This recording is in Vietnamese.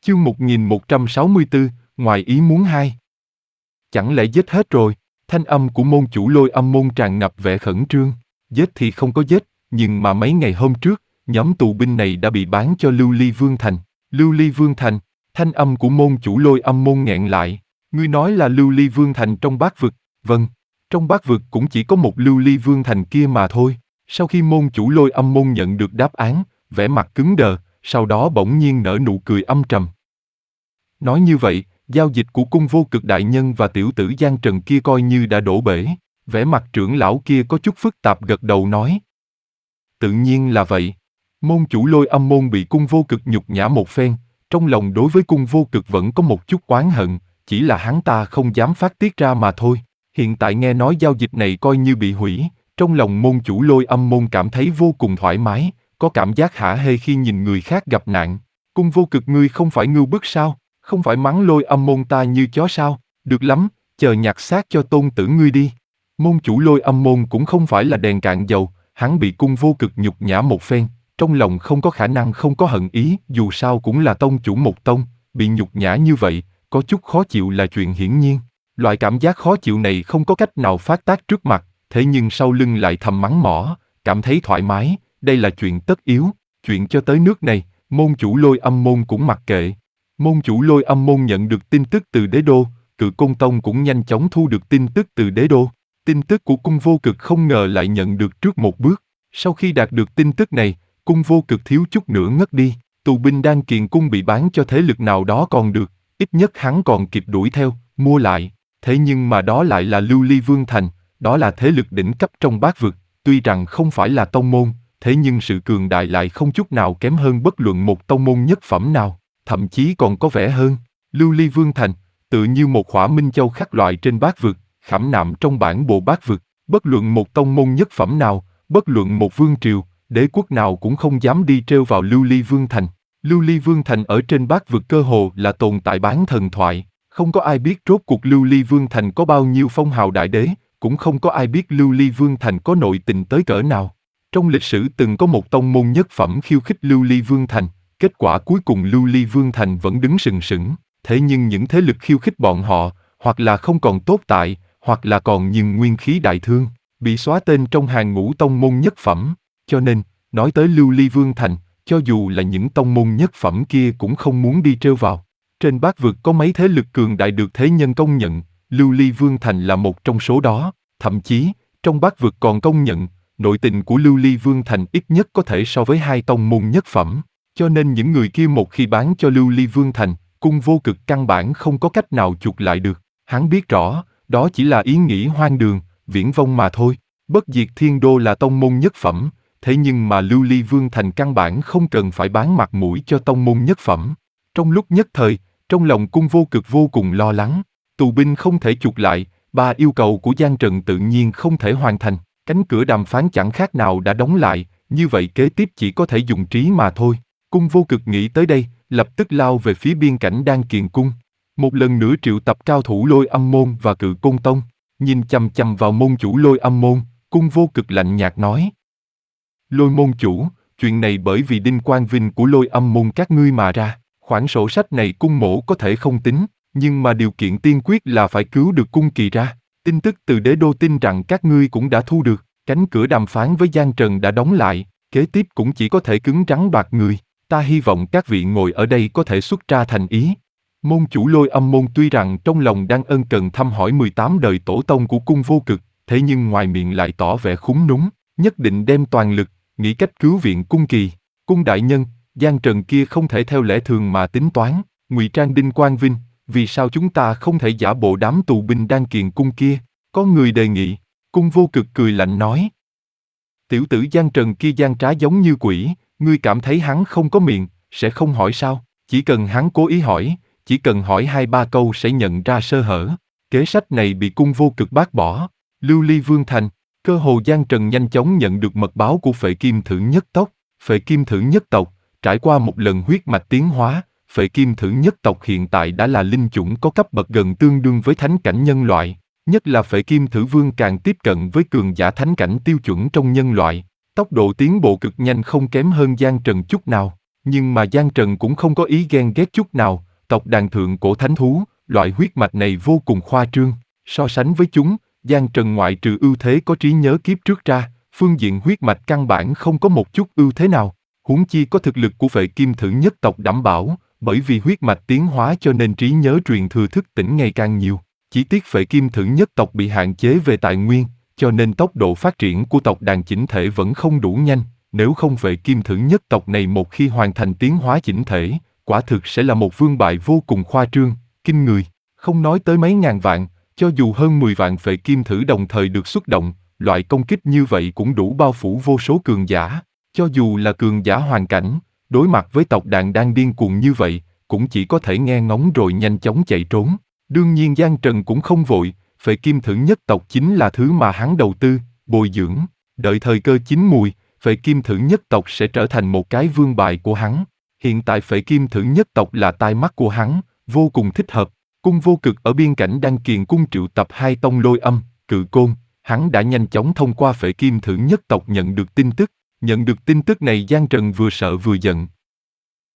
Chương 1164, ngoài ý muốn 2. Chẳng lẽ giết hết rồi? Thanh âm của môn chủ Lôi Âm môn tràn ngập vẻ khẩn trương. Giết thì không có giết, nhưng mà mấy ngày hôm trước, nhóm tù binh này đã bị bán cho Lưu Ly Vương Thành. Lưu Ly Vương Thành, thanh âm của môn chủ Lôi Âm môn nghẹn lại. Ngươi nói là Lưu Ly Vương Thành trong Bát Vực? Vâng, trong Bát Vực cũng chỉ có một Lưu Ly Vương Thành kia mà thôi. Sau khi môn chủ Lôi Âm môn nhận được đáp án, vẻ mặt cứng đờ, sau đó bỗng nhiên nở nụ cười âm trầm. Nói như vậy, giao dịch của cung vô cực đại nhân và tiểu tử Giang Trần kia coi như đã đổ bể. Vẻ mặt trưởng lão kia có chút phức tạp gật đầu nói. Tự nhiên là vậy. Môn chủ Lôi Âm môn bị cung vô cực nhục nhã một phen, trong lòng đối với cung vô cực vẫn có một chút oán hận, chỉ là hắn ta không dám phát tiết ra mà thôi. Hiện tại nghe nói giao dịch này coi như bị hủy, trong lòng môn chủ Lôi Âm môn cảm thấy vô cùng thoải mái, có cảm giác hả hê khi nhìn người khác gặp nạn. Cung vô cực ngươi không phải ngưu bức sao? Không phải mắng Lôi Âm môn ta như chó sao? Được lắm, chờ nhặt xác cho tôn tử ngươi đi. Môn chủ Lôi Âm môn cũng không phải là đèn cạn dầu, hắn bị cung vô cực nhục nhã một phen, trong lòng không có khả năng không có hận ý, dù sao cũng là tông chủ một tông, bị nhục nhã như vậy, có chút khó chịu là chuyện hiển nhiên. Loại cảm giác khó chịu này không có cách nào phát tác trước mặt, thế nhưng sau lưng lại thầm mắng mỏ, cảm thấy thoải mái, đây là chuyện tất yếu, chuyện cho tới nước này, môn chủ Lôi Âm môn cũng mặc kệ. Môn chủ Lôi Âm môn nhận được tin tức từ đế đô, Cự Côn tông cũng nhanh chóng thu được tin tức từ đế đô. Tin tức của cung vô cực không ngờ lại nhận được trước một bước. Sau khi đạt được tin tức này, cung vô cực thiếu chút nữa ngất đi. Tù binh Đan Kiền cung bị bán cho thế lực nào đó còn được, ít nhất hắn còn kịp đuổi theo, mua lại. Thế nhưng mà đó lại là Lưu Ly Vương Thành, đó là thế lực đỉnh cấp trong Bát Vực. Tuy rằng không phải là tông môn, thế nhưng sự cường đại lại không chút nào kém hơn bất luận một tông môn nhất phẩm nào, thậm chí còn có vẻ hơn. Lưu Ly Vương Thành, tự như một khỏa minh châu khắc loại trên Bát Vực, khảm nạm trong bản bộ Bát Vực, bất luận một tông môn nhất phẩm nào, bất luận một vương triều, đế quốc nào cũng không dám đi trêu vào Lưu Ly Vương Thành. Lưu Ly Vương Thành ở trên Bát Vực cơ hồ là tồn tại bán thần thoại, không có ai biết rốt cuộc Lưu Ly Vương Thành có bao nhiêu phong hào đại đế, cũng không có ai biết Lưu Ly Vương Thành có nội tình tới cỡ nào. Trong lịch sử từng có một tông môn nhất phẩm khiêu khích Lưu Ly Vương Thành, kết quả cuối cùng Lưu Ly Vương Thành vẫn đứng sừng sững, thế nhưng những thế lực khiêu khích bọn họ, hoặc là không còn tốt tại, hoặc là còn nhưng nguyên khí đại thương, bị xóa tên trong hàng ngũ tông môn nhất phẩm, cho nên, nói tới Lưu Ly Vương Thành, cho dù là những tông môn nhất phẩm kia cũng không muốn đi trêu vào. Trên Bát Vực có mấy thế lực cường đại được thế nhân công nhận, Lưu Ly Vương Thành là một trong số đó, thậm chí, trong Bát Vực còn công nhận, nội tình của Lưu Ly Vương Thành ít nhất có thể so với hai tông môn nhất phẩm, cho nên những người kia một khi bán cho Lưu Ly Vương Thành, cung vô cực căn bản không có cách nào chuộc lại được, hắn biết rõ, đó chỉ là ý nghĩ hoang đường, viển vông mà thôi. Bất Diệt Thiên Đô là tông môn nhất phẩm, thế nhưng mà Lưu Ly Vương Thành căn bản không cần phải bán mặt mũi cho tông môn nhất phẩm. Trong lúc nhất thời, trong lòng cung vô cực vô cùng lo lắng, tù binh không thể chuộc lại, ba yêu cầu của Giang Trần tự nhiên không thể hoàn thành, cánh cửa đàm phán chẳng khác nào đã đóng lại, như vậy kế tiếp chỉ có thể dùng trí mà thôi. Cung vô cực nghĩ tới đây, lập tức lao về phía biên cảnh Đan Kiền cung. Một lần nữa triệu tập cao thủ Lôi Âm môn và Cự Côn tông, nhìn chằm chằm vào môn chủ Lôi Âm môn, cung vô cực lạnh nhạt nói. Lôi môn chủ, chuyện này bởi vì Đinh Quang Vinh của Lôi Âm môn các ngươi mà ra, khoản sổ sách này cung mỗ có thể không tính, nhưng mà điều kiện tiên quyết là phải cứu được cung kỳ ra. Tin tức từ đế đô tin rằng các ngươi cũng đã thu được, cánh cửa đàm phán với Giang Trần đã đóng lại, kế tiếp cũng chỉ có thể cứng rắn đoạt người. Ta hy vọng các vị ngồi ở đây có thể xuất ra thành ý. Môn chủ Lôi Âm môn tuy rằng trong lòng đang ân cần thăm hỏi 18 đời tổ tông của cung vô cực, thế nhưng ngoài miệng lại tỏ vẻ khúng núng, nhất định đem toàn lực, nghĩ cách cứu viện cung kỳ. Cung đại nhân, Giang Trần kia không thể theo lẽ thường mà tính toán, ngụy trang Đinh Quang Vinh, vì sao chúng ta không thể giả bộ đám tù binh Đan Kiền cung kia? Có người đề nghị. Cung vô cực cười lạnh nói. Tiểu tử Giang Trần kia gian trá giống như quỷ, ngươi cảm thấy hắn không có miệng, sẽ không hỏi sao? Chỉ cần hắn cố ý hỏi, chỉ cần hỏi 2-3 câu sẽ nhận ra sơ hở. Kế sách này bị cung vô cực bác bỏ. Lưu Ly Vương Thành, cơ hồ Giang Trần nhanh chóng nhận được mật báo của Phệ Kim Thử Nhất tộc. Phệ Kim Thử Nhất tộc, trải qua một lần huyết mạch tiến hóa, Phệ Kim Thử Nhất tộc hiện tại đã là linh chủng có cấp bậc gần tương đương với thánh cảnh nhân loại. Nhất là Phệ Kim Thử Vương càng tiếp cận với cường giả thánh cảnh tiêu chuẩn trong nhân loại. Tốc độ tiến bộ cực nhanh không kém hơn Giang Trần chút nào. Nhưng mà Giang Trần cũng không có ý ghen ghét chút nào, tộc đàn thượng cổ thánh thú, loại huyết mạch này vô cùng khoa trương. So sánh với chúng, Giang Trần ngoại trừ ưu thế có trí nhớ kiếp trước ra, phương diện huyết mạch căn bản không có một chút ưu thế nào. Huống chi có thực lực của Phệ Kim Thử nhất tộc đảm bảo, bởi vì huyết mạch tiến hóa cho nên trí nhớ truyền thừa thức tỉnh ngày càng nhiều. Chỉ tiếc Phệ Kim Thử nhất tộc bị hạn chế về tài nguyên, cho nên tốc độ phát triển của tộc đàn chỉnh thể vẫn không đủ nhanh. Nếu không Phệ Kim Thử nhất tộc này một khi hoàn thành tiến hóa chỉnh thể, quả thực sẽ là một vương bại vô cùng khoa trương, kinh người. Không nói tới mấy ngàn vạn, cho dù hơn 10 vạn Phệ Kim Thử đồng thời được xuất động, loại công kích như vậy cũng đủ bao phủ vô số cường giả. Cho dù là cường giả hoàn cảnh, đối mặt với tộc đàn đang điên cuồng như vậy, cũng chỉ có thể nghe ngóng rồi nhanh chóng chạy trốn. Đương nhiên Giang Trần cũng không vội, Phệ Kim Thử nhất tộc chính là thứ mà hắn đầu tư, bồi dưỡng, đợi thời cơ chín mùi, Phệ Kim Thử nhất tộc sẽ trở thành một cái vương bài của hắn. Hiện tại Phệ Kim Thử nhất tộc là tai mắt của hắn, vô cùng thích hợp. Cung Vô Cực ở biên cảnh Đan Kiền cung triệu tập hai tông lôi âm, cự côn, hắn đã nhanh chóng thông qua Phệ Kim Thử nhất tộc nhận được tin tức. Nhận được tin tức này Giang Trần vừa sợ vừa giận,